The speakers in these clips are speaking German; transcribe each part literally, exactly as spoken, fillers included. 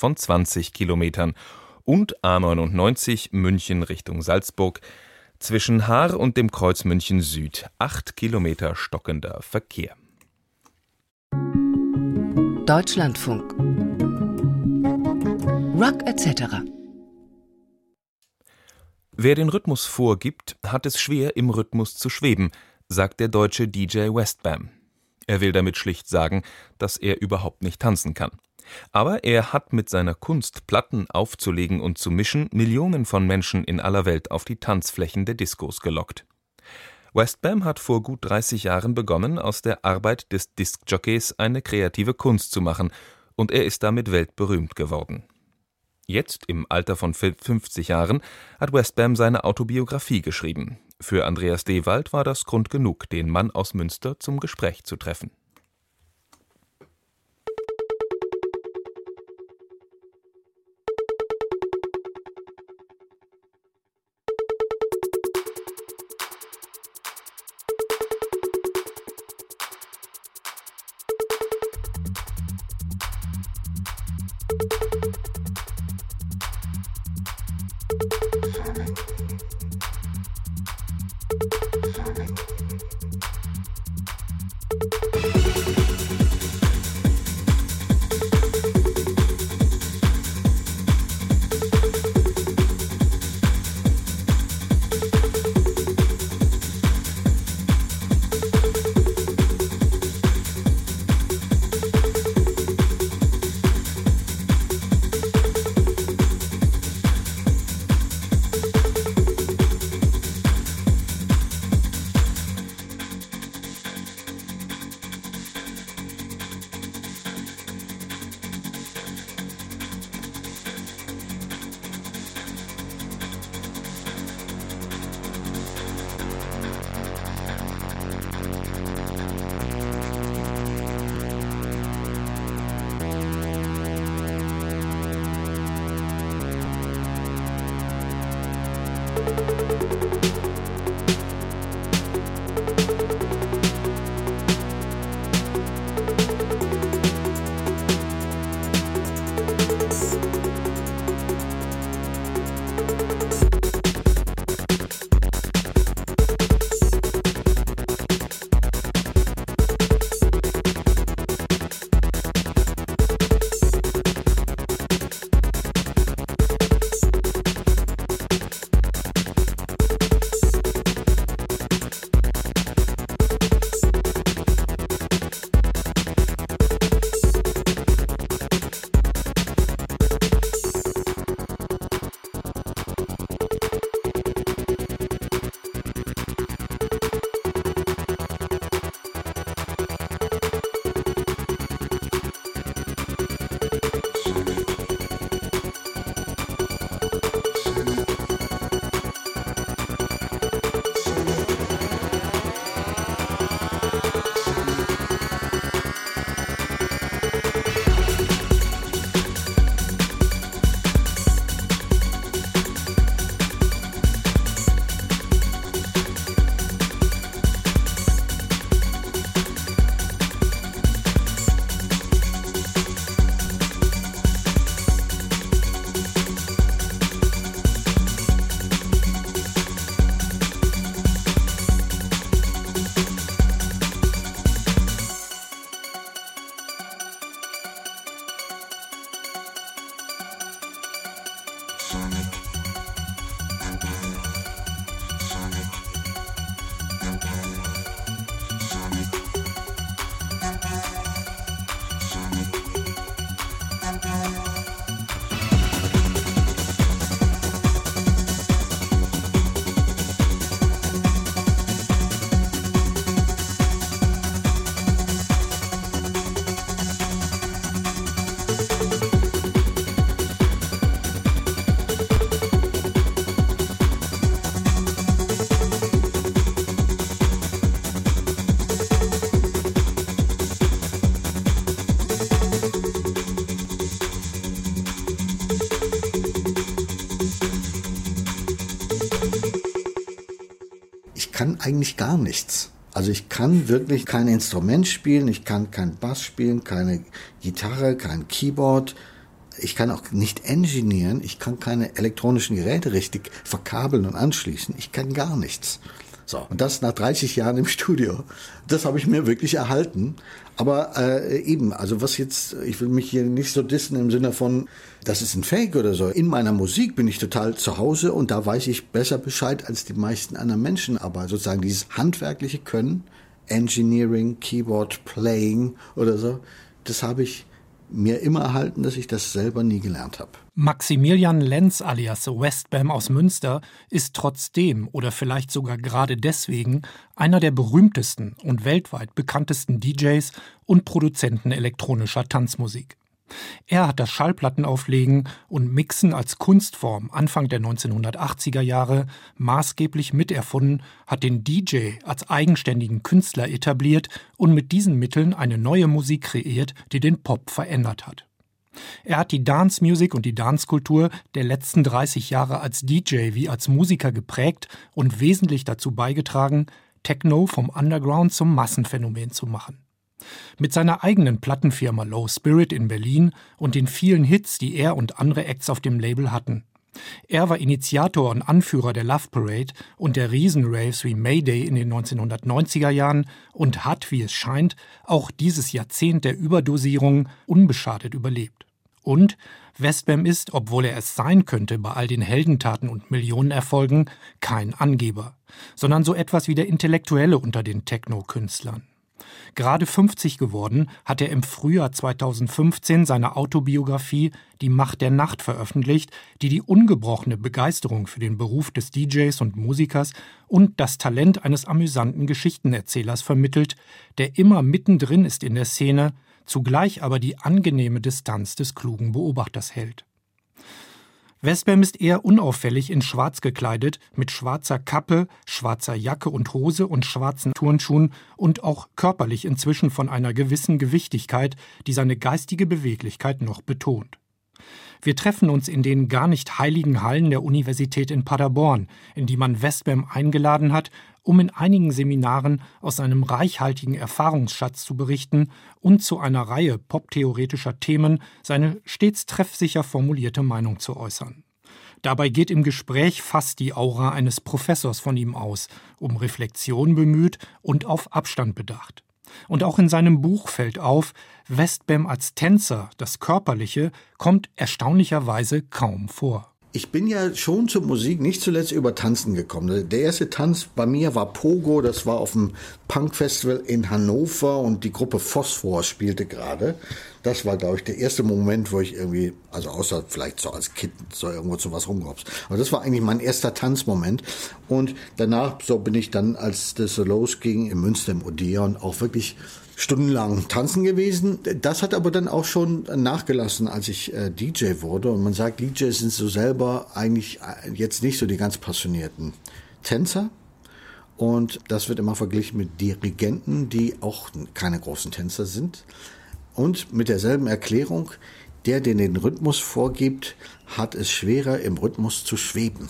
von zwanzig Kilometern und A neunundneunzig München Richtung Salzburg zwischen Haar und dem Kreuz München Süd acht Kilometer stockender Verkehr. Deutschlandfunk. Rock et cetera. Wer den Rhythmus vorgibt, hat es schwer, im Rhythmus zu schweben, sagt der deutsche D J Westbam. Er will damit schlicht sagen, dass er überhaupt nicht tanzen kann. Aber er hat mit seiner Kunst, Platten aufzulegen und zu mischen, Millionen von Menschen in aller Welt auf die Tanzflächen der Diskos gelockt. Westbam hat vor gut dreißig Jahren begonnen, aus der Arbeit des Diskjockeys eine kreative Kunst zu machen, und er ist damit weltberühmt geworden. Jetzt, im Alter von fünfzig Jahren, hat Westbam seine Autobiografie geschrieben. Für Andreas Dewald war das Grund genug, den Mann aus Münster zum Gespräch zu treffen. kann eigentlich gar nichts. Also ich kann wirklich kein Instrument spielen, ich kann kein Bass spielen, keine Gitarre, kein Keyboard. ich kann auch nicht engineeren, ich kann keine elektronischen Geräte richtig verkabeln und anschließen, ich kann gar nichts. So, und das nach dreißig Jahren im Studio. Das habe ich mir wirklich erhalten. Aber äh, eben, also was jetzt, ich will mich hier nicht so dissen im Sinne von, das ist ein Fake oder so. In meiner Musik bin ich total zu Hause und da weiß ich besser Bescheid als die meisten anderen Menschen. Aber sozusagen dieses handwerkliche Können, Engineering, Keyboard, Playing oder so, das habe ich mir immer erhalten, dass ich das selber nie gelernt habe. Maximilian Lenz alias Westbam aus Münster ist trotzdem oder vielleicht sogar gerade deswegen einer der berühmtesten und weltweit bekanntesten D Js und Produzenten elektronischer Tanzmusik. Er hat das Schallplattenauflegen und Mixen als Kunstform Anfang der neunzehnhundertachtziger Jahre maßgeblich miterfunden, hat den D J als eigenständigen Künstler etabliert und mit diesen Mitteln eine neue Musik kreiert, die den Pop verändert hat. Er hat die Dance Music und die Dancekultur der letzten dreißig Jahre als D J wie als Musiker geprägt und wesentlich dazu beigetragen, Techno vom Underground zum Massenphänomen zu machen. Mit seiner eigenen Plattenfirma Low Spirit in Berlin und den vielen Hits, die er und andere Acts auf dem Label hatten. Er war Initiator und Anführer der Love Parade und der Riesenraves wie Mayday in den neunzehnhundertneunziger Jahren und hat, wie es scheint, auch dieses Jahrzehnt der Überdosierung unbeschadet überlebt. Und Westbam ist, obwohl er es sein könnte bei all den Heldentaten und Millionenerfolgen, kein Angeber, sondern so etwas wie der Intellektuelle unter den Techno-Künstlern. Gerade fünfzig geworden, hat er im Frühjahr zweitausendfünfzehn seine Autobiografie Die Macht der Nacht veröffentlicht, die die ungebrochene Begeisterung für den Beruf des D Js und Musikers und das Talent eines amüsanten Geschichtenerzählers vermittelt, der immer mittendrin ist in der Szene, zugleich aber die angenehme Distanz des klugen Beobachters hält. Westbam ist eher unauffällig in schwarz gekleidet, mit schwarzer Kappe, schwarzer Jacke und Hose und schwarzen Turnschuhen und auch körperlich inzwischen von einer gewissen Gewichtigkeit, die seine geistige Beweglichkeit noch betont. Wir treffen uns in den gar nicht heiligen Hallen der Universität in Paderborn, in die man Westbam eingeladen hat, um in einigen Seminaren aus seinem reichhaltigen Erfahrungsschatz zu berichten und zu einer Reihe poptheoretischer Themen seine stets treffsicher formulierte Meinung zu äußern. Dabei geht im Gespräch fast die Aura eines Professors von ihm aus, um Reflexion bemüht und auf Abstand bedacht. Und auch in seinem Buch fällt auf, Westbam als Tänzer, das Körperliche, kommt erstaunlicherweise kaum vor. Ich bin ja schon zur Musik nicht zuletzt über Tanzen gekommen. Der erste Tanz bei mir war Pogo, das war auf dem Punk-Festival in Hannover und die Gruppe Phosphor spielte gerade. Das war, glaube ich, der erste Moment, wo ich irgendwie, also außer vielleicht so als Kind, so irgendwo zu was rumgehopst. Aber das war eigentlich mein erster Tanzmoment. Und danach, so bin ich dann, als das so losging, in Münster im Odeon auch wirklich stundenlang tanzen gewesen. Das hat aber dann auch schon nachgelassen, als ich äh, D J wurde. Und man sagt, D Js sind so selber eigentlich jetzt nicht so die ganz passionierten Tänzer. Und das wird immer verglichen mit Dirigenten, die auch keine großen Tänzer sind. Und mit derselben Erklärung, der, der den Rhythmus vorgibt, hat es schwerer, im Rhythmus zu schweben.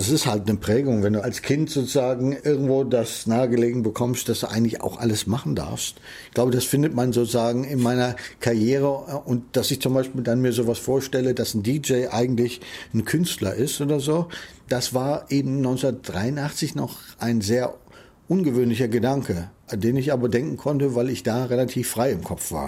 Es ist halt eine Prägung, wenn du als Kind sozusagen irgendwo das nahegelegen bekommst, dass du eigentlich auch alles machen darfst. Ich glaube, das findet man sozusagen in meiner Karriere und dass ich zum Beispiel dann mir sowas vorstelle, dass ein D J eigentlich ein Künstler ist oder so. Das war eben neunzehnhundertdreiundachtzig noch ein sehr ungewöhnlicher Gedanke, an den ich aber denken konnte, weil ich da relativ frei im Kopf war.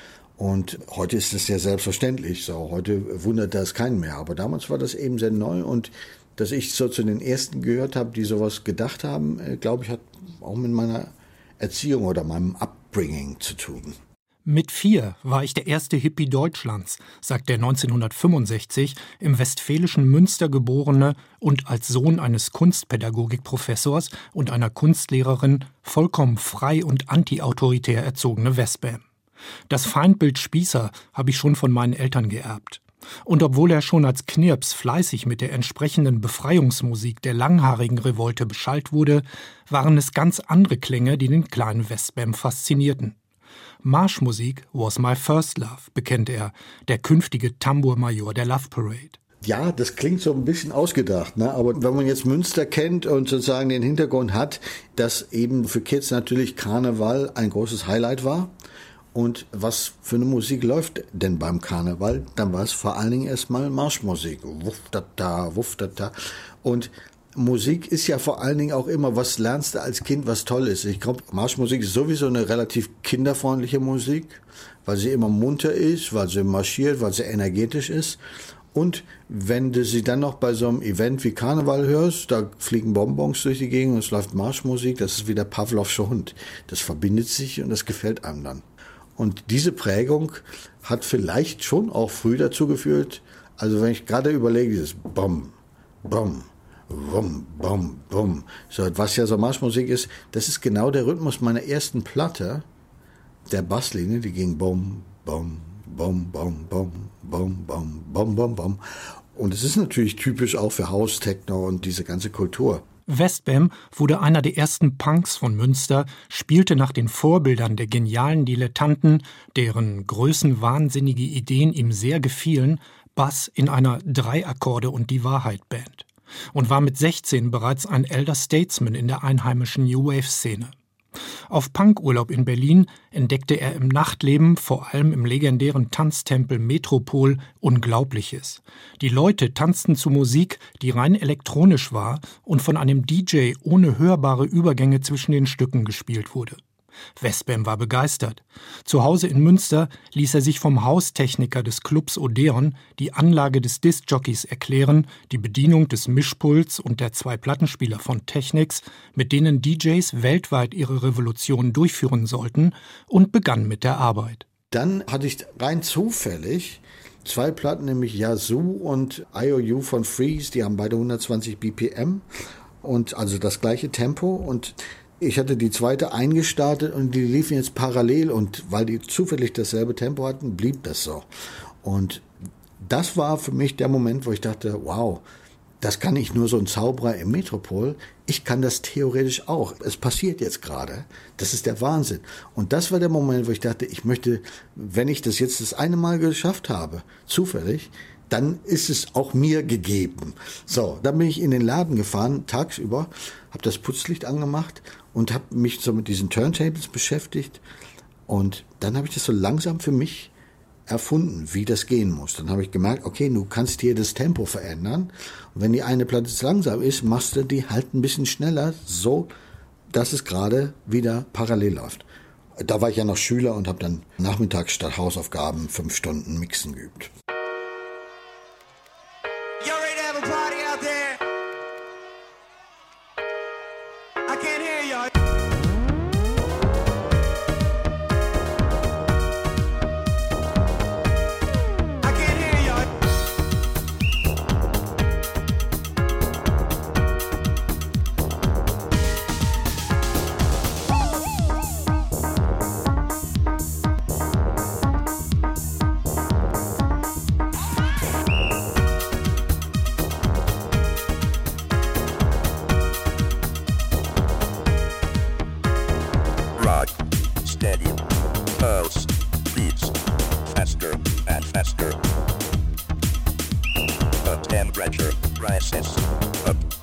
Und heute ist das ja selbstverständlich so. Heute wundert das keinen mehr. Aber damals war das eben sehr neu und dass ich so zu den Ersten gehört habe, die sowas gedacht haben, glaube ich, hat auch mit meiner Erziehung oder meinem Upbringing zu tun. Mit vier war ich der erste Hippie Deutschlands, sagt der neunzehnhundertfünfundsechzig im westfälischen Münster geborene und als Sohn eines Kunstpädagogikprofessors und einer Kunstlehrerin vollkommen frei und antiautoritär erzogene Westbam. Das Feindbild Spießer habe ich schon von meinen Eltern geerbt. Und obwohl er schon als Knirps fleißig mit der entsprechenden Befreiungsmusik der langhaarigen Revolte beschallt wurde, waren es ganz andere Klänge, die den kleinen Westbam faszinierten. Marschmusik was my first love, bekennt er, der künftige Tambourmajor der Love Parade. Ja, das klingt so ein bisschen ausgedacht, ne? Aber wenn man jetzt Münster kennt und sozusagen den Hintergrund hat, dass eben für Kids natürlich Karneval ein großes Highlight war. Und was für eine Musik läuft denn beim Karneval? Dann war es vor allen Dingen erstmal Marschmusik. Wuff, da, da, wuff, da, da. Und Musik ist ja vor allen Dingen auch immer, was lernst du als Kind, was toll ist. Ich glaube, Marschmusik ist sowieso eine relativ kinderfreundliche Musik, weil sie immer munter ist, weil sie marschiert, weil sie energetisch ist. Und wenn du sie dann noch bei so einem Event wie Karneval hörst, da fliegen Bonbons durch die Gegend und es läuft Marschmusik, das ist wie der Pavlovsche Hund. Das verbindet sich und das gefällt einem dann. Und diese Prägung hat vielleicht schon auch früh dazu geführt, also wenn ich gerade überlege, dieses Bom, Bom, Bom, Bom, Bom, so, was ja so Marschmusik ist, das ist genau der Rhythmus meiner ersten Platte, der Basslinie, die ging Bom, Bom, Bom, Bom, Bom, Bom, Bom, Bom, Bom, Bom. Und es ist natürlich typisch auch für House, Techno und diese ganze Kultur. Westbam wurde einer der ersten Punks von Münster, spielte nach den Vorbildern der genialen Dilettanten, deren größenwahnsinnige Ideen ihm sehr gefielen, Bass in einer Drei-Akkorde- und die Wahrheit-Band und war mit sechzehn bereits ein Elder Statesman in der einheimischen New Wave-Szene. Auf Punkurlaub in Berlin entdeckte er im Nachtleben, vor allem im legendären Tanztempel Metropol, Unglaubliches. Die Leute tanzten zu Musik, die rein elektronisch war und von einem D J ohne hörbare Übergänge zwischen den Stücken gespielt wurde. Westbam war begeistert. Zu Hause in Münster ließ er sich vom Haustechniker des Clubs Odeon die Anlage des Diskjockeys erklären, die Bedienung des Mischpults und der zwei Plattenspieler von Technics, mit denen D Js weltweit ihre Revolution durchführen sollten, und begann mit der Arbeit. Dann hatte ich rein zufällig zwei Platten, nämlich Yazoo und I O U von Freeze, die haben beide hundertzwanzig B P M und also das gleiche Tempo, und ich hatte die zweite eingestartet und die liefen jetzt parallel, und weil die zufällig dasselbe Tempo hatten, blieb das so. Und das war für mich der Moment, wo ich dachte, wow, das kann nicht nur so ein Zauberer im Metropol, ich kann das theoretisch auch. Es passiert jetzt gerade. Das ist der Wahnsinn. Und das war der Moment, wo ich dachte, ich möchte, wenn ich das jetzt das eine Mal geschafft habe, zufällig, dann ist es auch mir gegeben. So, dann bin ich in den Laden gefahren, tagsüber, habe das Putzlicht angemacht und habe mich so mit diesen Turntables beschäftigt. Und dann habe ich das so langsam für mich erfunden, wie das gehen muss. Dann habe ich gemerkt, okay, du kannst hier das Tempo verändern. Und wenn die eine Platte zu langsam ist, machst du die halt ein bisschen schneller, so dass es gerade wieder parallel läuft. Da war ich ja noch Schüler und habe dann nachmittags statt Hausaufgaben fünf Stunden Mixen geübt. Temperature rises up.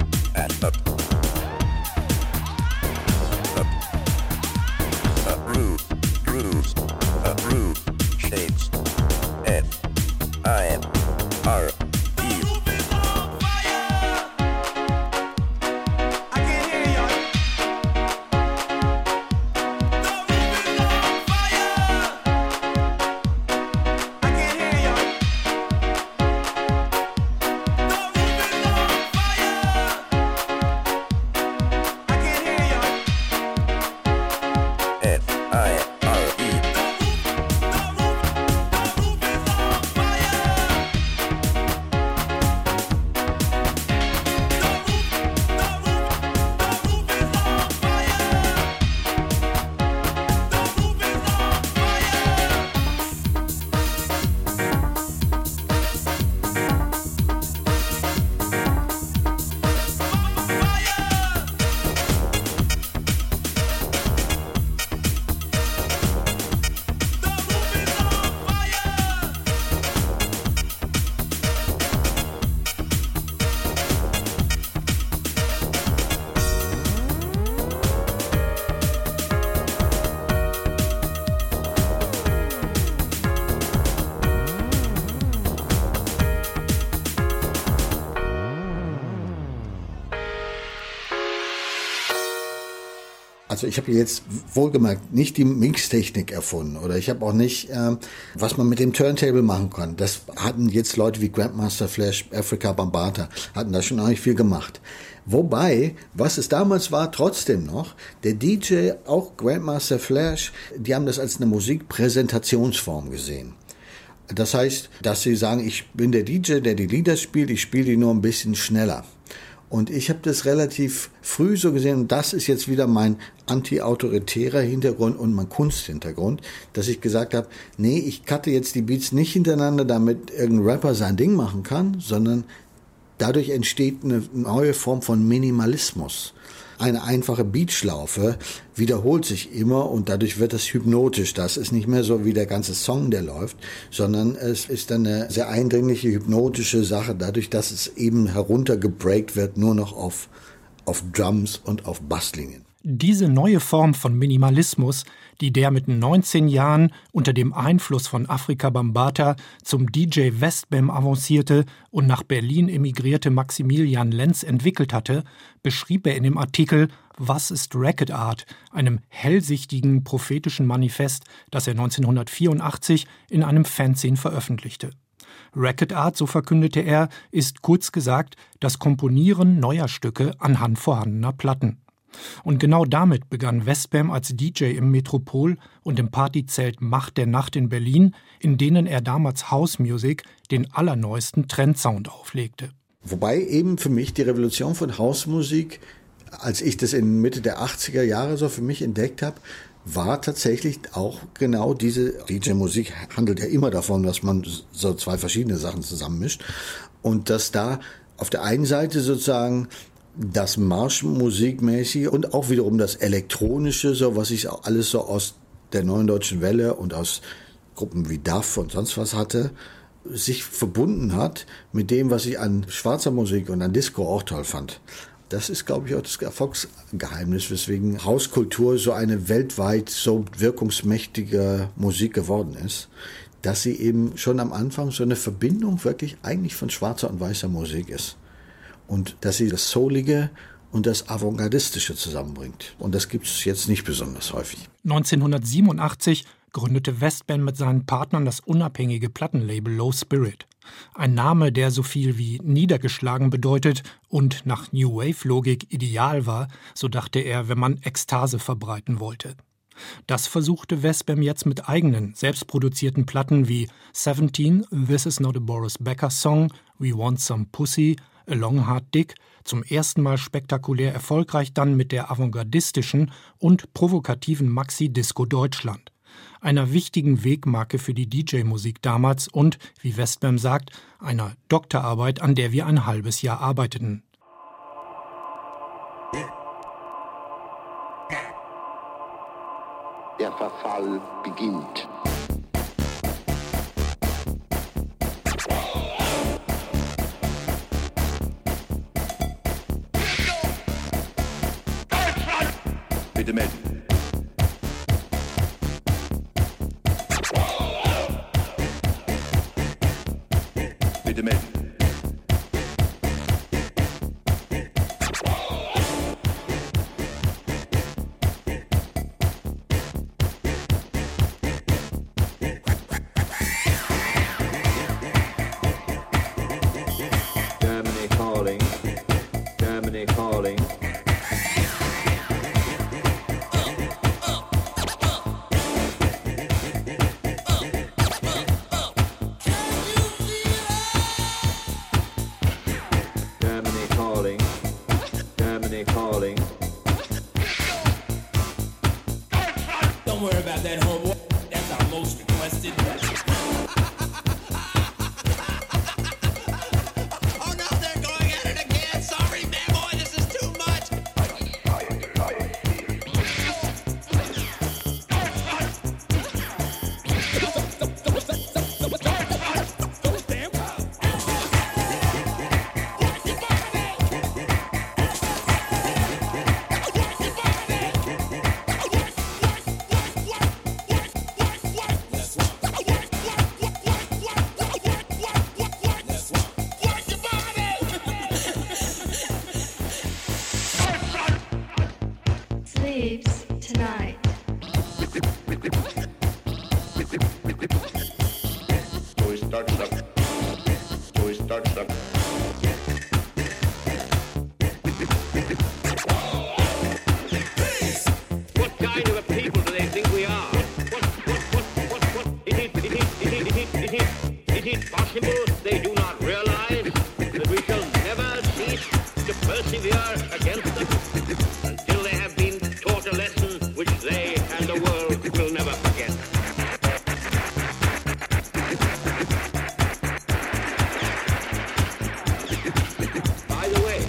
Also ich habe jetzt wohlgemerkt nicht die Mixtechnik erfunden oder ich habe auch nicht, äh, was man mit dem Turntable machen kann. Das hatten jetzt Leute wie Grandmaster Flash, Afrika Bambaataa, hatten da schon eigentlich viel gemacht. Wobei, was es damals war, trotzdem noch, der D J, auch Grandmaster Flash, die haben das als eine Musikpräsentationsform gesehen. Das heißt, dass sie sagen, ich bin der D J, der die Lieder spielt, ich spiele die nur ein bisschen schneller. Und ich habe das relativ früh so gesehen, und das ist jetzt wieder mein anti-autoritärer Hintergrund und mein Kunsthintergrund, dass ich gesagt habe, nee, ich cutte jetzt die Beats nicht hintereinander, damit irgendein Rapper sein Ding machen kann, sondern dadurch entsteht eine neue Form von Minimalismus. Eine einfache Beatschlaufe wiederholt sich immer und dadurch wird es hypnotisch. Das ist nicht mehr so wie der ganze Song, der läuft, sondern es ist eine sehr eindringliche, hypnotische Sache, dadurch, dass es eben heruntergebreakt wird, nur noch auf, auf Drums und auf Basslinien. Diese neue Form von Minimalismus, die der mit neunzehn Jahren unter dem Einfluss von Afrika Bambaataa zum D J Westbam avancierte und nach Berlin emigrierte Maximilian Lenz entwickelt hatte, beschrieb er in dem Artikel »Was ist Racket Art?«, einem hellsichtigen prophetischen Manifest, das er neunzehnhundertvierundachtzig in einem Fanzine veröffentlichte. Racket Art, so verkündete er, ist kurz gesagt das Komponieren neuer Stücke anhand vorhandener Platten. Und genau damit begann Westbam als D J im Metropol und im Partyzelt Macht der Nacht in Berlin, in denen er damals House Music, den allerneuesten Trendsound, auflegte. Wobei eben für mich die Revolution von Housemusik, als ich das in Mitte der achtziger Jahre so für mich entdeckt habe, war tatsächlich auch genau diese D J-Musik, handelt ja immer davon, dass man so zwei verschiedene Sachen zusammenmischt und dass da auf der einen Seite sozusagen das Marschmusikmäßige und auch wiederum das Elektronische, so was ich auch alles so aus der Neuen Deutschen Welle und aus Gruppen wie D A F und sonst was hatte, sich verbunden hat mit dem, was ich an schwarzer Musik und an Disco auch toll fand. Das ist, glaube ich, auch das Erfolgsgeheimnis, weswegen Hauskultur so eine weltweit so wirkungsmächtige Musik geworden ist, dass sie eben schon am Anfang so eine Verbindung wirklich eigentlich von schwarzer und weißer Musik ist. Und dass sie das Soulige und das Avantgardistische zusammenbringt. Und das gibt es jetzt nicht besonders häufig. neunzehnhundertsiebenundachtzig gründete Westbam mit seinen Partnern das unabhängige Plattenlabel Low Spirit. Ein Name, der so viel wie niedergeschlagen bedeutet und nach New Wave-Logik ideal war, so dachte er, wenn man Ekstase verbreiten wollte. Das versuchte Westbam jetzt mit eigenen, selbstproduzierten Platten wie Seventeen, This Is Not a Boris Becker Song, We Want Some Pussy, A Long Hard Dick, zum ersten Mal spektakulär erfolgreich dann mit der avantgardistischen und provokativen Maxi Disco Deutschland. Einer wichtigen Wegmarke für die D J-Musik damals und, wie Westbam sagt, einer Doktorarbeit, an der wir ein halbes Jahr arbeiteten. Der Verfall beginnt. Bitte melden. Bitte melden. Germany calling. Germany calling. Germany calling. Germany calling. Don't worry about that, homeboy. That's our most requested. Oh no, they're going at it again. Sorry, man, boy, this is too much. Sleeps tonight. So starts up. So starts up. What kind of a people do they think we are? What, what, what, what, what? Is it, is it, is it, is it, is it, is it possible they do not realize that we shall never cease to persevere against them until they have been taught a lesson which they and the world will never forget? By the way,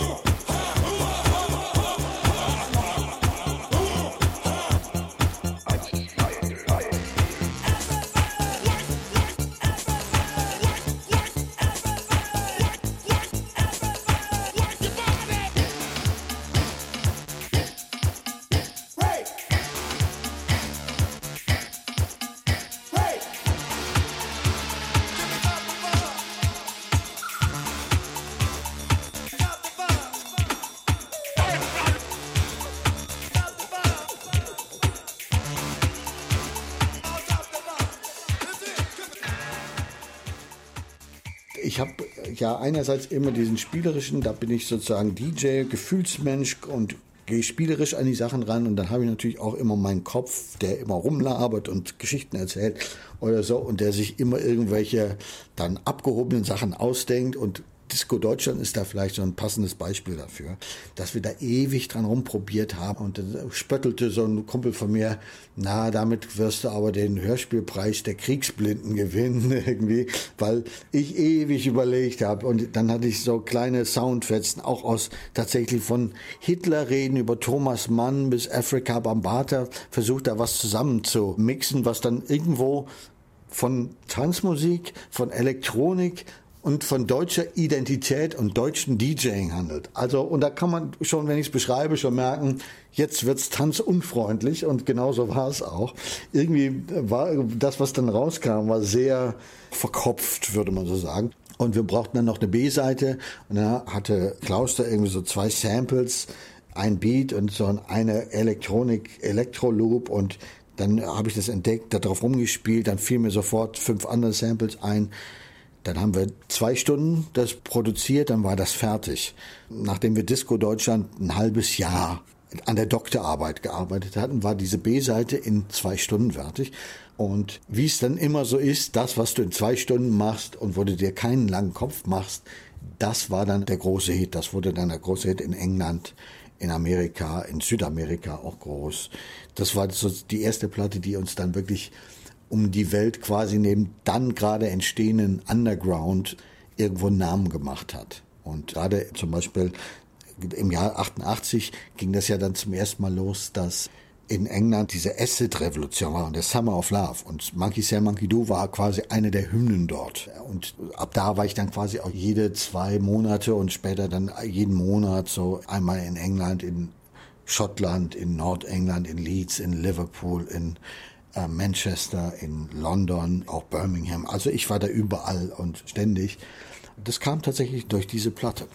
Ich habe ja einerseits immer diesen spielerischen, da bin ich sozusagen D J, Gefühlsmensch und gehe spielerisch an die Sachen ran und dann habe ich natürlich auch immer meinen Kopf, der immer rumlabert und Geschichten erzählt oder so und der sich immer irgendwelche dann abgehobenen Sachen ausdenkt und Disco Deutschland ist da vielleicht so ein passendes Beispiel dafür, dass wir da ewig dran rumprobiert haben und dann spöttelte so ein Kumpel von mir, na, damit wirst du aber den Hörspielpreis der Kriegsblinden gewinnen irgendwie, weil ich ewig überlegt habe und dann hatte ich so kleine Soundfetzen, auch aus tatsächlich von Hitlerreden über Thomas Mann bis Afrika Bambaataa, versucht da was zusammen zu mixen, was dann irgendwo von Tanzmusik, von Elektronik und von deutscher Identität und deutschen DJing handelt. Also, und da kann man schon, wenn ich es beschreibe, schon merken, jetzt wird's tanzunfreundlich und genauso war es auch. Irgendwie war das, was dann rauskam, war sehr verkopft, würde man so sagen. Und wir brauchten dann noch eine B-Seite und da hatte Klaus da irgendwie so zwei Samples, ein Beat und so eine Elektronik, Elektro-Loop und dann habe ich das entdeckt, da drauf rumgespielt, dann fielen mir sofort fünf andere Samples ein. Dann haben wir zwei Stunden das produziert, dann war das fertig. Nachdem wir Disco Deutschland ein halbes Jahr an der Doktorarbeit gearbeitet hatten, war diese B-Seite in zwei Stunden fertig. Und wie es dann immer so ist, das, was du in zwei Stunden machst und wo du dir keinen langen Kopf machst, das war dann der große Hit. Das wurde dann der große Hit in England, in Amerika, in Südamerika auch groß. Das war so die erste Platte, die uns dann wirklich um die Welt quasi neben dann gerade entstehenden Underground irgendwo einen Namen gemacht hat. Und gerade zum Beispiel im Jahr achtundachtzig ging das ja dann zum ersten Mal los, dass in England diese Acid-Revolution war und der Summer of Love. Und Monkey See, Monkey Do war quasi eine der Hymnen dort. Und ab da war ich dann quasi auch jede zwei Monate und später dann jeden Monat so einmal in England, in Schottland, in Nordengland, in Leeds, in Liverpool, in äh, Manchester, in London, auch Birmingham. Also ich war da überall und ständig. Das kam tatsächlich durch diese Platte.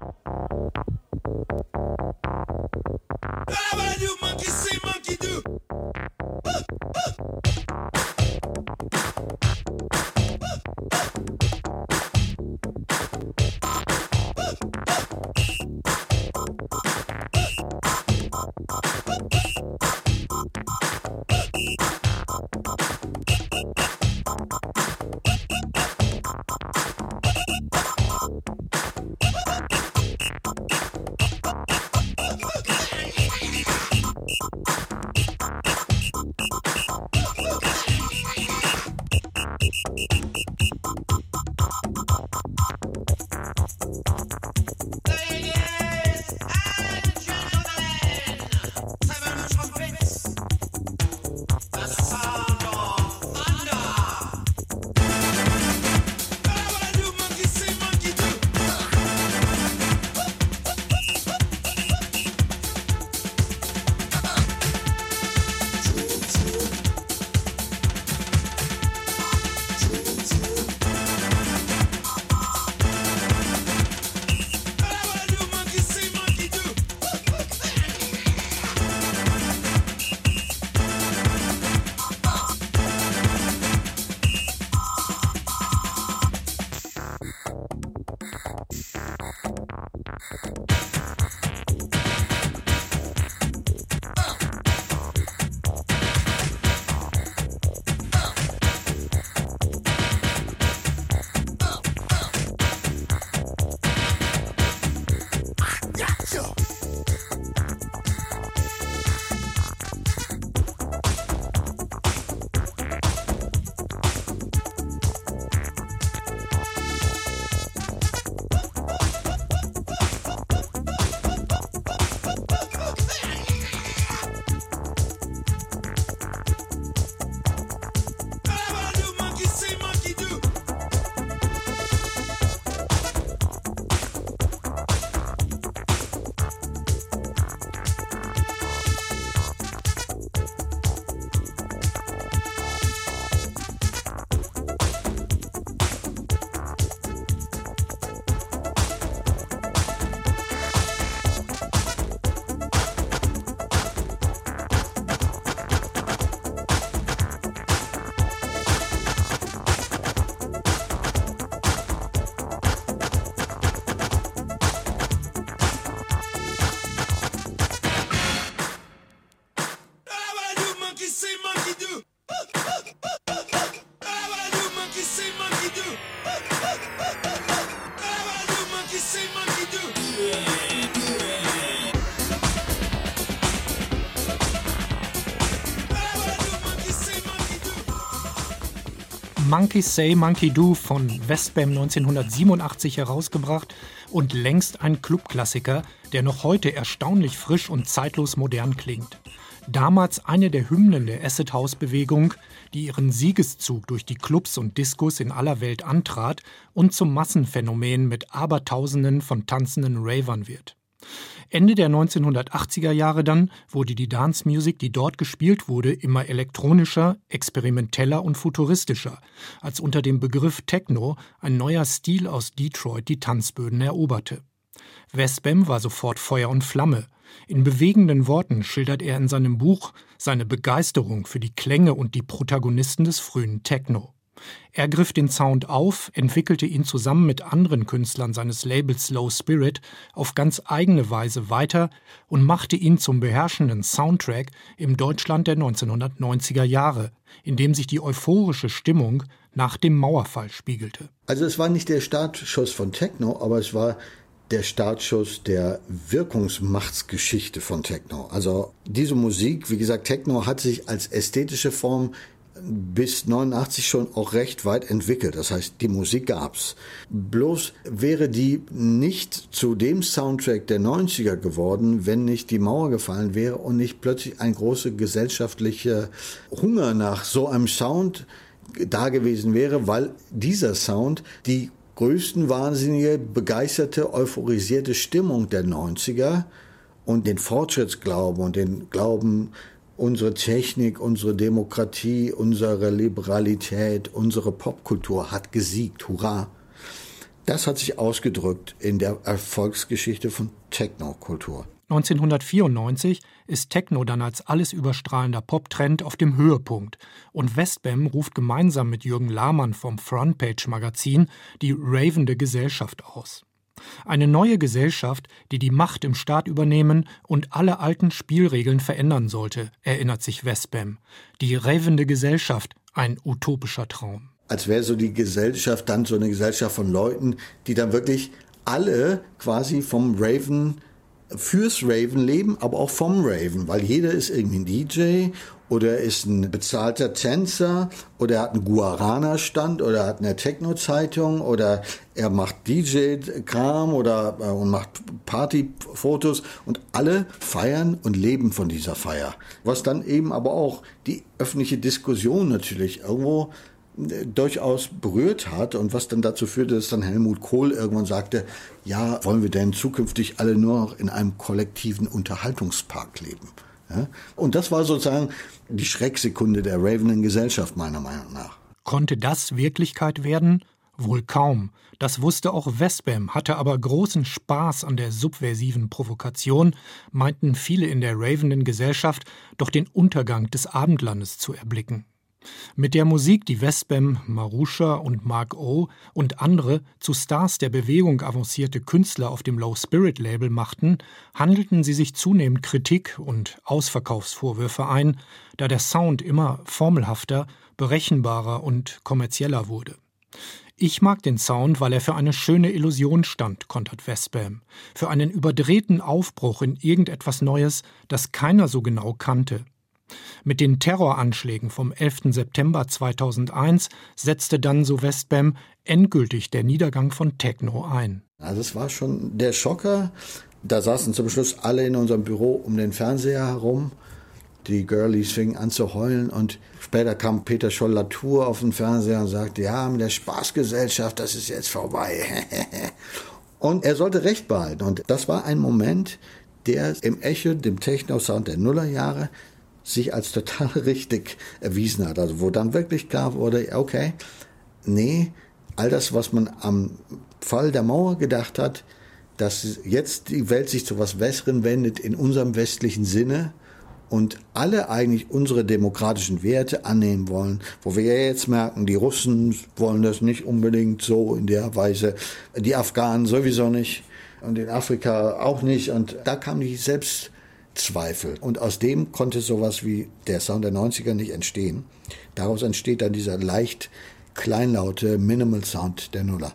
Monkey Say, Monkey Do von Westbam neunzehnhundertsiebenundachtzig herausgebracht und längst ein Clubklassiker, der noch heute erstaunlich frisch und zeitlos modern klingt. Damals eine der Hymnen der Acid-House-Bewegung, die ihren Siegeszug durch die Clubs und Diskos in aller Welt antrat und zum Massenphänomen mit Abertausenden von tanzenden Ravern wird. Ende der neunzehnhundertachtziger Jahre dann wurde die Dance Music, die dort gespielt wurde, immer elektronischer, experimenteller und futuristischer, als unter dem Begriff Techno ein neuer Stil aus Detroit die Tanzböden eroberte. Westbam war sofort Feuer und Flamme. In bewegenden Worten schildert er in seinem Buch seine Begeisterung für die Klänge und die Protagonisten des frühen Techno. Er griff den Sound auf, entwickelte ihn zusammen mit anderen Künstlern seines Labels Low Spirit auf ganz eigene Weise weiter und machte ihn zum beherrschenden Soundtrack im Deutschland der neunzehnhundertneunziger Jahre, in dem sich die euphorische Stimmung nach dem Mauerfall spiegelte. Also es war nicht der Startschuss von Techno, aber es war der Startschuss der Wirkungsmachtsgeschichte von Techno. Also diese Musik, wie gesagt, Techno hat sich als ästhetische Form bis neunundachtzig schon auch recht weit entwickelt. Das heißt, die Musik gab's. Bloß wäre die nicht zu dem Soundtrack der neunziger geworden, wenn nicht die Mauer gefallen wäre und nicht plötzlich ein großer gesellschaftlicher Hunger nach so einem Sound da gewesen wäre, weil dieser Sound die größten wahnsinnige, begeisterte, euphorisierte Stimmung der neunziger und den Fortschrittsglauben und den Glauben, unsere Technik, unsere Demokratie, unsere Liberalität, unsere Popkultur hat gesiegt, hurra. Das hat sich ausgedrückt in der Erfolgsgeschichte von Techno-Kultur. neunzehnhundertvierundneunzig ist Techno dann als alles überstrahlender Poptrend auf dem Höhepunkt und Westbam ruft gemeinsam mit Jürgen Lahmann vom Frontpage-Magazin die ravende Gesellschaft aus. Eine neue Gesellschaft, die die Macht im Staat übernehmen und alle alten Spielregeln verändern sollte, erinnert sich Westbam. Die ravende Gesellschaft, ein utopischer Traum. Als wäre so die Gesellschaft dann so eine Gesellschaft von Leuten, die dann wirklich alle quasi vom Raven, fürs Raven leben, aber auch vom Raven, weil jeder ist irgendwie ein D J oder ist ein bezahlter Tänzer oder er hat einen Guarana-Stand oder er hat eine Techno-Zeitung oder er macht D J-Kram oder äh, und macht Partyfotos und alle feiern und leben von dieser Feier. Was dann eben aber auch die öffentliche Diskussion natürlich irgendwo durchaus berührt hat und was dann dazu führte, dass dann Helmut Kohl irgendwann sagte, ja, wollen wir denn zukünftig alle nur noch in einem kollektiven Unterhaltungspark leben? Ja? Und das war sozusagen die Schrecksekunde der ravenden Gesellschaft, meiner Meinung nach. Konnte das Wirklichkeit werden? Wohl kaum. Das wusste auch Westbam, hatte aber großen Spaß an der subversiven Provokation, meinten viele in der ravenden Gesellschaft, doch den Untergang des Abendlandes zu erblicken. Mit der Musik, die Westbam, Marusha und Mark O. und andere zu Stars der Bewegung avancierte Künstler auf dem Low-Spirit-Label machten, handelten sie sich zunehmend Kritik und Ausverkaufsvorwürfe ein, da der Sound immer formelhafter, berechenbarer und kommerzieller wurde. Ich mag den Sound, weil er für eine schöne Illusion stand, kontert Westbam, für einen überdrehten Aufbruch in irgendetwas Neues, das keiner so genau kannte. Mit den Terroranschlägen vom elften September zweitausendeins setzte dann, so Westbam, endgültig der Niedergang von Techno ein. Also es war schon der Schocker. Da saßen zum Schluss alle in unserem Büro um den Fernseher herum. Die Girlies fingen an zu heulen und später kam Peter Scholl-Latour auf den Fernseher und sagte, ja, mit der Spaßgesellschaft, das ist jetzt vorbei. Und er sollte Recht behalten. Und das war ein Moment, der im Echo, dem Techno-Sound der Nullerjahre, sich als total richtig erwiesen hat. Also wo dann wirklich klar wurde, okay, nee, all das, was man am Fall der Mauer gedacht hat, dass jetzt die Welt sich zu was Besserem wendet in unserem westlichen Sinne und alle eigentlich unsere demokratischen Werte annehmen wollen, wo wir ja jetzt merken, die Russen wollen das nicht unbedingt so in der Weise, die Afghanen sowieso nicht und in Afrika auch nicht. Und da kam die selbst Zweifel. Und aus dem konnte sowas wie der Sound der neunziger nicht entstehen. Daraus entsteht dann dieser leicht kleinlaute Minimal Sound der Nuller.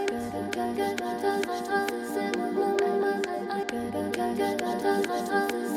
Thank you.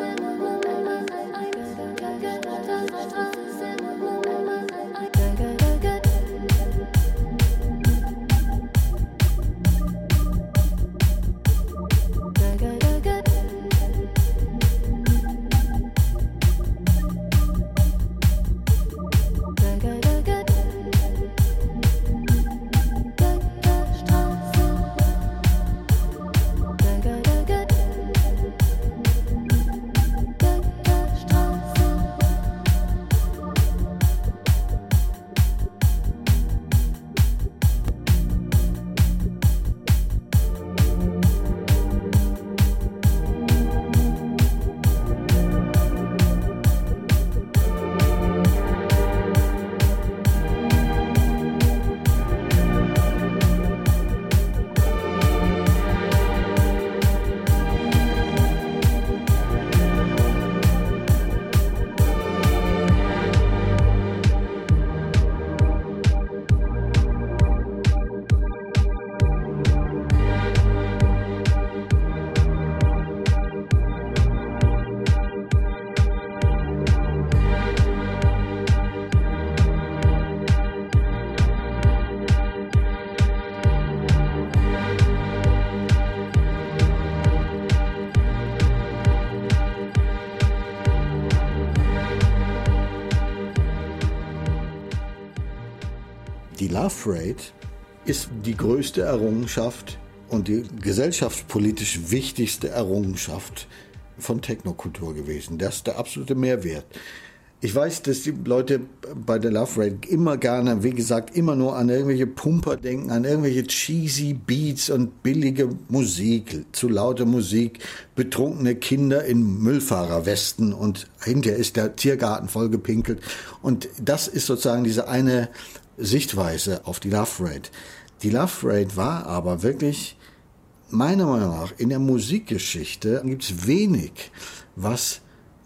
Die Love Parade ist die größte Errungenschaft und die gesellschaftspolitisch wichtigste Errungenschaft von Technokultur gewesen. Das ist der absolute Mehrwert. Ich weiß, dass die Leute bei der Love Parade immer gerne, wie gesagt, immer nur an irgendwelche Pumper denken, an irgendwelche cheesy Beats und billige Musik, zu laute Musik, betrunkene Kinder in Müllfahrerwesten und hinterher ist der Tiergarten vollgepinkelt. Und das ist sozusagen diese eine Sichtweise auf die Love Parade. Die Love Parade war aber wirklich, meiner Meinung nach, in der Musikgeschichte gibt es wenig, was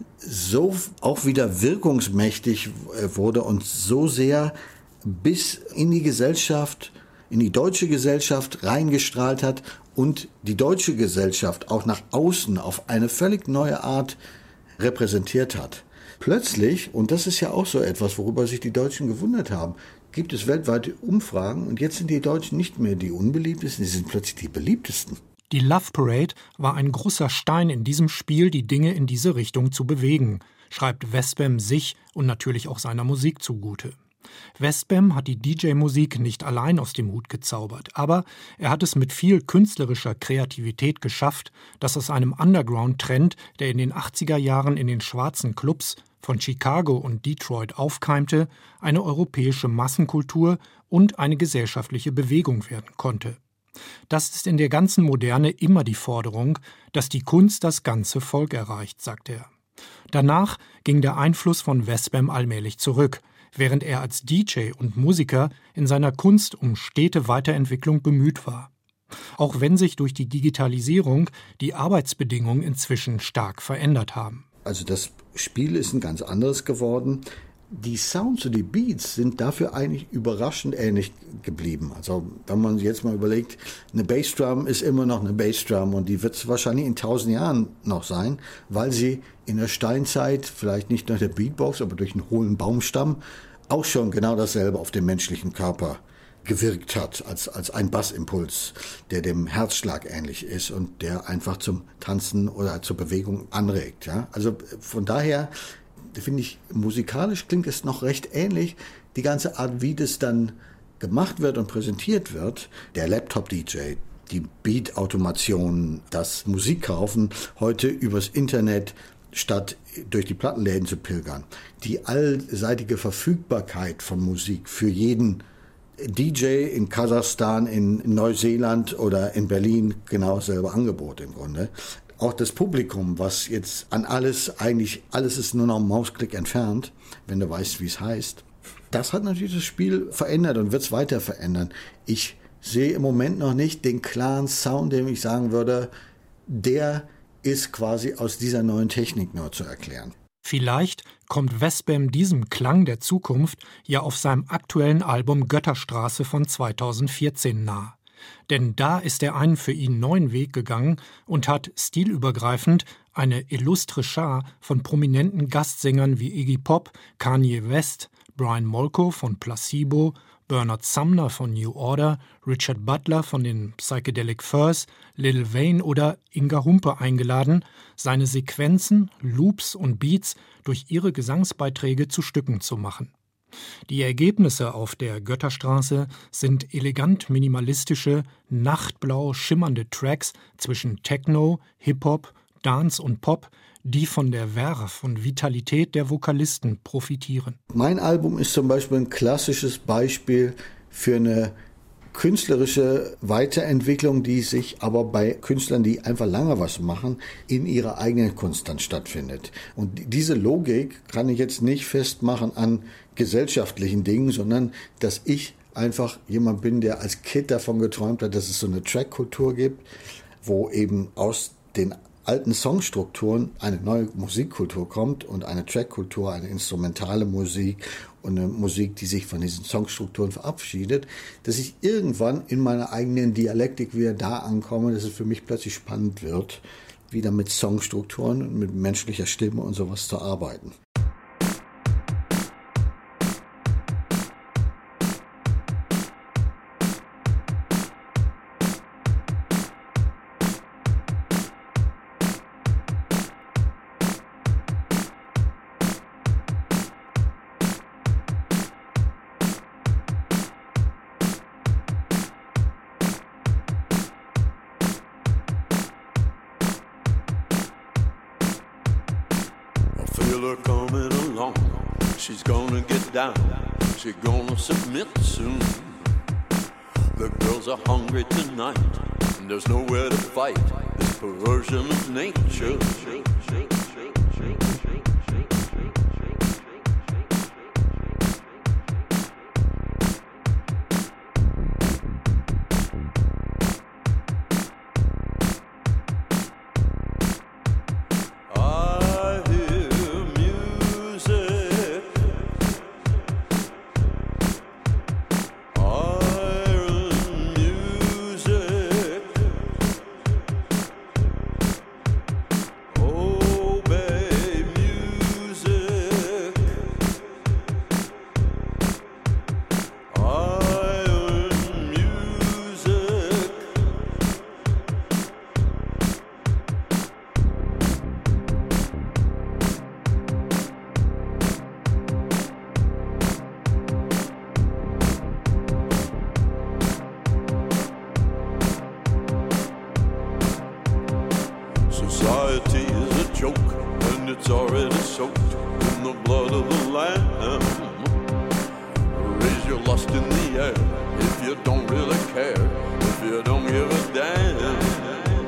so auch wieder wirkungsmächtig wurde und so sehr bis in die Gesellschaft, in die deutsche Gesellschaft reingestrahlt hat und die deutsche Gesellschaft auch nach außen auf eine völlig neue Art repräsentiert hat. Plötzlich, und das ist ja auch so etwas, worüber sich die Deutschen gewundert haben, gibt es weltweite Umfragen und jetzt sind die Deutschen nicht mehr die unbeliebtesten, sie sind plötzlich die beliebtesten. Die Love Parade war ein großer Stein in diesem Spiel, die Dinge in diese Richtung zu bewegen, schreibt Westbam sich und natürlich auch seiner Musik zugute. Westbam hat die D J-Musik nicht allein aus dem Hut gezaubert, aber er hat es mit viel künstlerischer Kreativität geschafft, dass aus einem Underground-Trend, der in den achtziger Jahren in den schwarzen Clubs von Chicago und Detroit aufkeimte, eine europäische Massenkultur und eine gesellschaftliche Bewegung werden konnte. Das ist in der ganzen Moderne immer die Forderung, dass die Kunst das ganze Volk erreicht, sagt er. Danach ging der Einfluss von Westbam allmählich zurück, während er als D J und Musiker in seiner Kunst um stete Weiterentwicklung bemüht war. Auch wenn sich durch die Digitalisierung die Arbeitsbedingungen inzwischen stark verändert haben. Also das Spiel ist ein ganz anderes geworden. Die Sounds und die Beats sind dafür eigentlich überraschend ähnlich geblieben. Also wenn man jetzt mal überlegt, eine Bassdrum ist immer noch eine Bassdrum und die wird es wahrscheinlich in tausend Jahren noch sein, weil sie in der Steinzeit vielleicht nicht durch der Beatbox, aber durch einen hohlen Baumstamm auch schon genau dasselbe auf den menschlichen Körper gewirkt hat, als, als ein Bassimpuls, der dem Herzschlag ähnlich ist und der einfach zum Tanzen oder zur Bewegung anregt. Ja? Also von daher finde ich, musikalisch klingt es noch recht ähnlich. Die ganze Art, wie das dann gemacht wird und präsentiert wird, der Laptop-D J, die Beat-Automation, das Musikkaufen heute übers Internet, statt durch die Plattenläden zu pilgern. Die allseitige Verfügbarkeit von Musik für jeden D J in Kasachstan, in Neuseeland oder in Berlin, genau dasselbe Angebot im Grunde. Auch das Publikum, was jetzt an alles, eigentlich alles ist nur noch ein Mausklick entfernt, wenn du weißt, wie es heißt. Das hat natürlich das Spiel verändert und wird es weiter verändern. Ich sehe im Moment noch nicht den klaren Sound, den ich sagen würde, der ist quasi aus dieser neuen Technik nur zu erklären. Vielleicht kommt Westbam diesem Klang der Zukunft ja auf seinem aktuellen Album Götterstraße von zweitausendvierzehn nahe. Denn da ist er einen für ihn neuen Weg gegangen und hat stilübergreifend eine illustre Schar von prominenten Gastsängern wie Iggy Pop, Kanye West, Brian Molko von Placebo, Bernard Sumner von New Order, Richard Butler von den Psychedelic Furs, Lil Wayne oder Inga Humpe eingeladen, seine Sequenzen, Loops und Beats durch ihre Gesangsbeiträge zu Stücken zu machen. Die Ergebnisse auf der Götterstraße sind elegant minimalistische, nachtblau schimmernde Tracks zwischen Techno, Hip-Hop, Dance und Pop, die von der Verve und Vitalität der Vokalisten profitieren. Mein Album ist zum Beispiel ein klassisches Beispiel für eine künstlerische Weiterentwicklung, die sich aber bei Künstlern, die einfach lange was machen, in ihrer eigenen Kunst dann stattfindet. Und diese Logik kann ich jetzt nicht festmachen an gesellschaftlichen Dingen, sondern dass ich einfach jemand bin, der als Kind davon geträumt hat, dass es so eine Track-Kultur gibt, wo eben aus den alten Songstrukturen eine neue Musikkultur kommt und eine Trackkultur, eine instrumentale Musik und eine Musik, die sich von diesen Songstrukturen verabschiedet, dass ich irgendwann in meiner eigenen Dialektik wieder da ankomme, dass es für mich plötzlich spannend wird, wieder mit Songstrukturen und mit menschlicher Stimme und sowas zu arbeiten. her coming along. She's gonna get down, she's gonna submit soon. The girls are hungry tonight, and there's nowhere to fight this perversion of nature. Society is a joke, and it's already soaked in the blood of the Lamb. Raise your lust in the air if you don't really care, if you don't give a damn.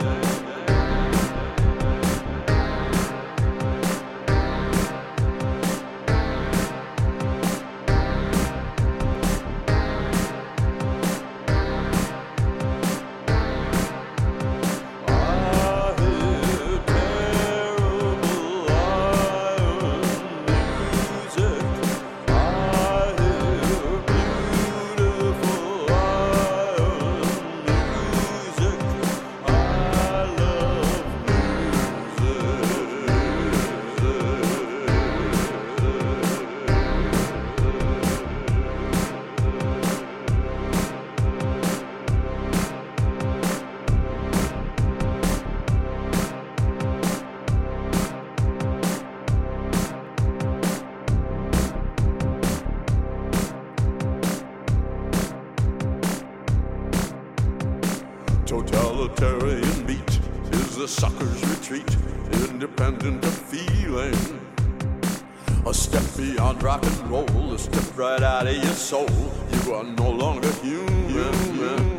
Totalitarian beat is the sucker's retreat, independent of feeling. A step beyond rock and roll, a step right out of your soul. You are no longer human.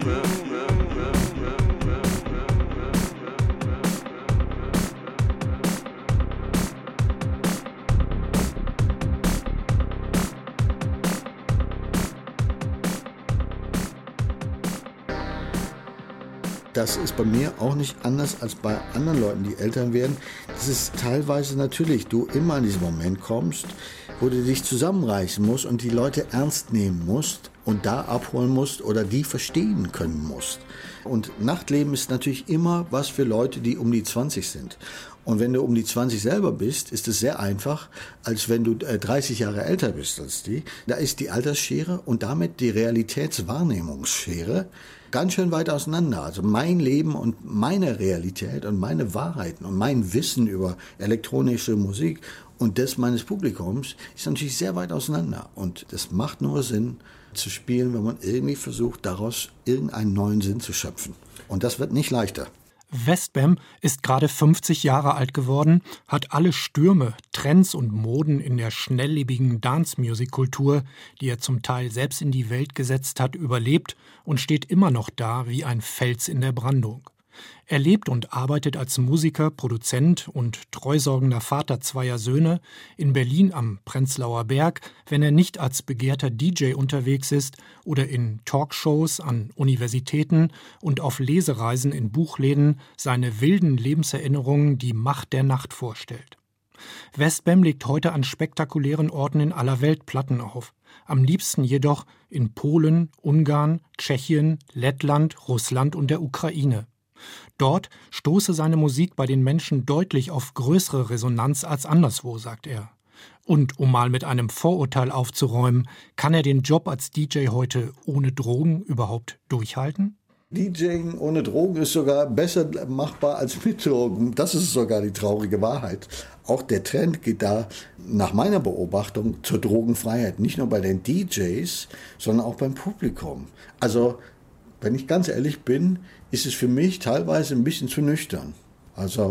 Das ist bei mir auch nicht anders als bei anderen Leuten, die Eltern werden. Das ist teilweise natürlich, du immer in diesen Moment kommst, wo du dich zusammenreißen musst und die Leute ernst nehmen musst und da abholen musst oder die verstehen können musst. Und Nachtleben ist natürlich immer was für Leute, die um die zwanzig sind. Und wenn du um die zwanzig selber bist, ist es sehr einfach, als wenn du dreißig Jahre älter bist als die. Da ist die Altersschere und damit die Realitätswahrnehmungsschere ganz schön weit auseinander. Also mein Leben und meine Realität und meine Wahrheiten und mein Wissen über elektronische Musik und das meines Publikums ist natürlich sehr weit auseinander. Und das macht nur Sinn zu spielen, wenn man irgendwie versucht, daraus irgendeinen neuen Sinn zu schöpfen. Und das wird nicht leichter. Westbam ist gerade fünfzig Jahre alt geworden, hat alle Stürme, Trends und Moden in der schnelllebigen Dance-Music-Kultur, die er zum Teil selbst in die Welt gesetzt hat, überlebt und steht immer noch da wie ein Fels in der Brandung. Er lebt und arbeitet als Musiker, Produzent und treusorgender Vater zweier Söhne in Berlin am Prenzlauer Berg, wenn er nicht als begehrter D J unterwegs ist oder in Talkshows an Universitäten und auf Lesereisen in Buchläden seine wilden Lebenserinnerungen Die Macht der Nacht vorstellt. Westbam legt heute an spektakulären Orten in aller Welt Platten auf. Am liebsten jedoch in Polen, Ungarn, Tschechien, Lettland, Russland und der Ukraine. Dort stoße seine Musik bei den Menschen deutlich auf größere Resonanz als anderswo, sagt er. Und um mal mit einem Vorurteil aufzuräumen, kann er den Job als D J heute ohne Drogen überhaupt durchhalten? DJing ohne Drogen ist sogar besser machbar als mit Drogen. Das ist sogar die traurige Wahrheit. Auch der Trend geht da nach meiner Beobachtung zur Drogenfreiheit. Nicht nur bei den D Js, sondern auch beim Publikum. Also, wenn ich ganz ehrlich bin, ist es für mich teilweise ein bisschen zu nüchtern. Also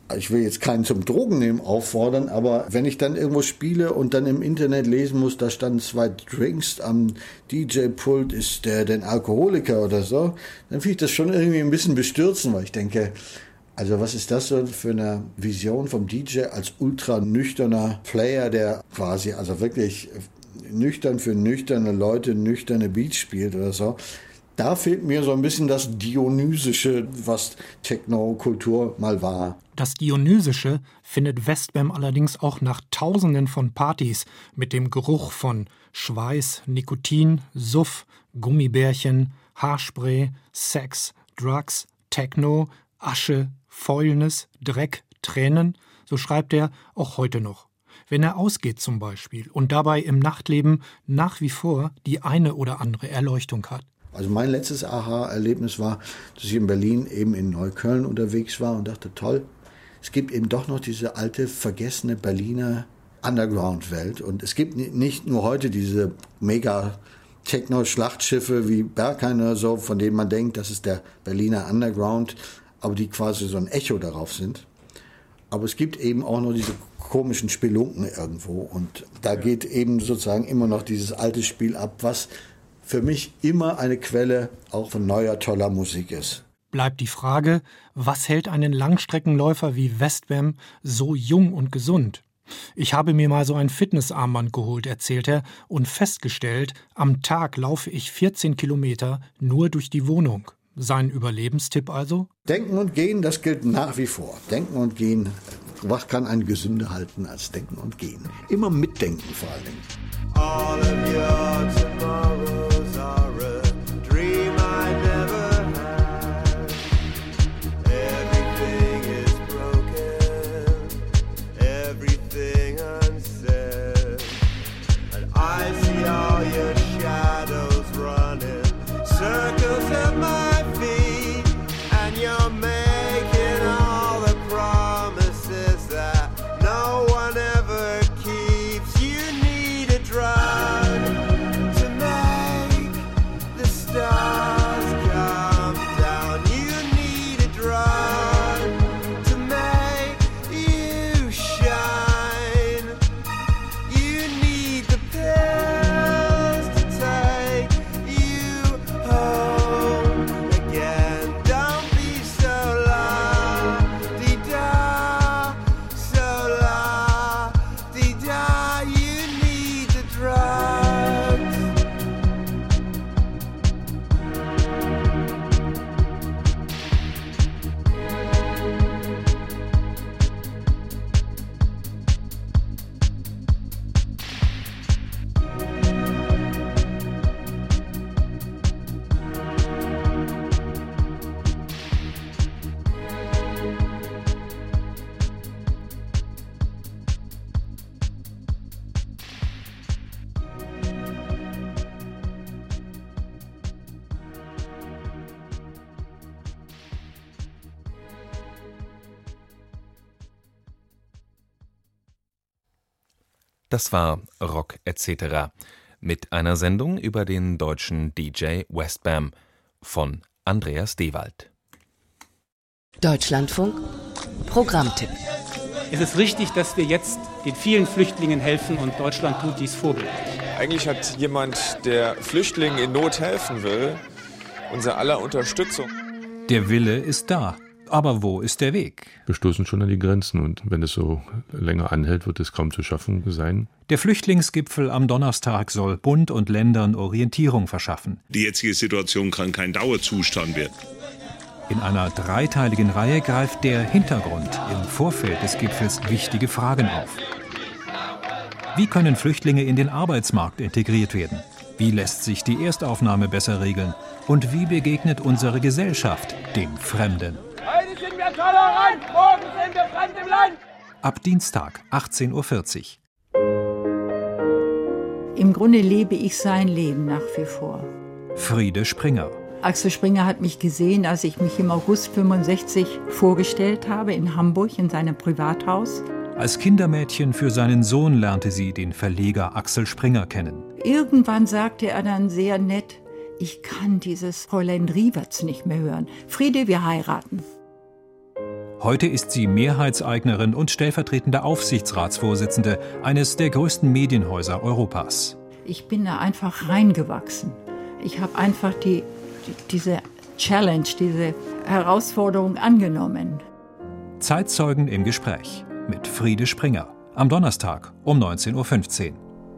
Ich will jetzt keinen zum Drogennehmen auffordern, aber wenn ich dann irgendwo spiele und dann im Internet lesen muss, da standen zwei Drinks am D J-Pult, ist der denn Alkoholiker oder so, dann finde ich das schon irgendwie ein bisschen bestürzend, weil ich denke, also was ist das so für eine Vision vom D J als ultra nüchterner Player, der quasi also wirklich nüchtern für nüchterne Leute nüchterne Beats spielt oder so. Da fehlt mir so ein bisschen das Dionysische, was Techno-Kultur mal war. Das Dionysische findet Westbam allerdings auch nach Tausenden von Partys mit dem Geruch von Schweiß, Nikotin, Suff, Gummibärchen, Haarspray, Sex, Drugs, Techno, Asche, Fäulnis, Dreck, Tränen, so schreibt er auch heute noch. Wenn er ausgeht zum Beispiel und dabei im Nachtleben nach wie vor die eine oder andere Erleuchtung hat. Also mein letztes Aha-Erlebnis war, dass ich in Berlin eben in Neukölln unterwegs war und dachte, toll, es gibt eben doch noch diese alte, vergessene Berliner Underground-Welt. Und es gibt nicht nur heute diese mega Techno-Schlachtschiffe wie Berghain oder so, von denen man denkt, das ist der Berliner Underground, aber die quasi so ein Echo darauf sind. Aber es gibt eben auch noch diese komischen Spelunken irgendwo. Und da geht eben sozusagen immer noch dieses alte Spiel ab, was für mich immer eine Quelle auch von neuer, toller Musik ist. Bleibt die Frage, was hält einen Langstreckenläufer wie Westbam so jung und gesund? Ich habe mir mal so ein Fitnessarmband geholt, erzählt er, und festgestellt, am Tag laufe ich vierzehn Kilometer nur durch die Wohnung. Sein Überlebenstipp also? Denken und Gehen, das gilt nach wie vor. Denken und Gehen, was kann einen gesünder halten als Denken und Gehen? Immer mitdenken vor allen Dingen. All of your tomorrows are a dream I never had. Everything is broken, everything unsaid. And I see all your shadows running, circles at my feet. And you're making all the promises that no one ever keeps. You need a drug to make the stars come down. You need a drug to make you shine. You need the pills to take you home again. Don't be so la-di-da, so la-di-da. You need the drugs. Das war Rock et cetera mit einer Sendung über den deutschen D J Westbam von Andreas Dewald. Deutschlandfunk Programmtipp. Es ist richtig, dass wir jetzt den vielen Flüchtlingen helfen und Deutschland tut dies vorbildlich. Eigentlich hat jemand, der Flüchtlingen in Not helfen will, unser aller Unterstützung. Der Wille ist da. Aber wo ist der Weg? Wir stoßen schon an die Grenzen und wenn es so länger anhält, wird es kaum zu schaffen sein. Der Flüchtlingsgipfel am Donnerstag soll Bund und Ländern Orientierung verschaffen. Die jetzige Situation kann kein Dauerzustand werden. In einer dreiteiligen Reihe greift der Hintergrund im Vorfeld des Gipfels wichtige Fragen auf. Wie können Flüchtlinge in den Arbeitsmarkt integriert werden? Wie lässt sich die Erstaufnahme besser regeln? Und wie begegnet unsere Gesellschaft dem Fremden? Heute sind wir tolerant, morgen sind wir fremd im Land. Ab Dienstag, achtzehn Uhr vierzig. Im Grunde lebe ich sein Leben nach wie vor. Friede Springer. Axel Springer hat mich gesehen, als ich mich im August fünfundsechzig vorgestellt habe in Hamburg in seinem Privathaus. Als Kindermädchen für seinen Sohn lernte sie den Verleger Axel Springer kennen. Irgendwann sagte er dann sehr nett, ich kann dieses Fräulein Riewerts nicht mehr hören. Friede, wir heiraten. Heute ist sie Mehrheitseignerin und stellvertretende Aufsichtsratsvorsitzende eines der größten Medienhäuser Europas. Ich bin da einfach reingewachsen. Ich habe einfach die, die, diese Challenge, diese Herausforderung angenommen. Zeitzeugen im Gespräch mit Friede Springer am Donnerstag um neunzehn Uhr fünfzehn.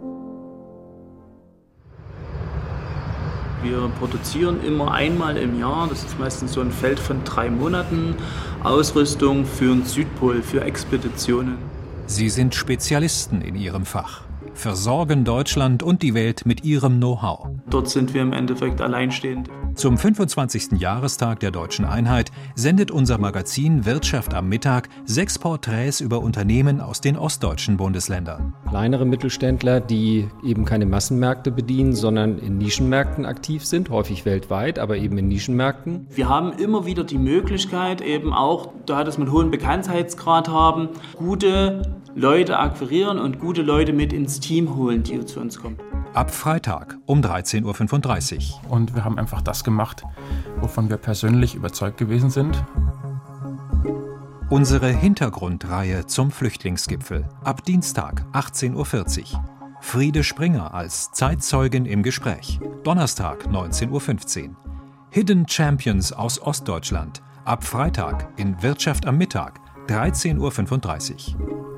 Wir produzieren immer einmal im Jahr, das ist meistens so ein Feld von drei Monaten, Ausrüstung für den Südpol, für Expeditionen. Sie sind Spezialisten in ihrem Fach, versorgen Deutschland und die Welt mit ihrem Know-how. Dort sind wir im Endeffekt alleinstehend. Zum fünfundzwanzigsten Jahrestag der Deutschen Einheit sendet unser Magazin Wirtschaft am Mittag sechs Porträts über Unternehmen aus den ostdeutschen Bundesländern. Kleinere Mittelständler, die eben keine Massenmärkte bedienen, sondern in Nischenmärkten aktiv sind, häufig weltweit, aber eben in Nischenmärkten. Wir haben immer wieder die Möglichkeit, eben auch, da das mit hohem Bekanntheitsgrad haben, gute Leute akquirieren und gute Leute mit ins Team holen, die zu uns kommen. Ab Freitag um dreizehn Uhr fünfunddreißig. Und wir haben einfach das gemacht, wovon wir persönlich überzeugt gewesen sind. Unsere Hintergrundreihe zum Flüchtlingsgipfel. Ab Dienstag achtzehn Uhr vierzig. Friede Springer als Zeitzeugin im Gespräch. Donnerstag neunzehn Uhr fünfzehn. Hidden Champions aus Ostdeutschland. Ab Freitag in Wirtschaft am Mittag dreizehn Uhr fünfunddreißig.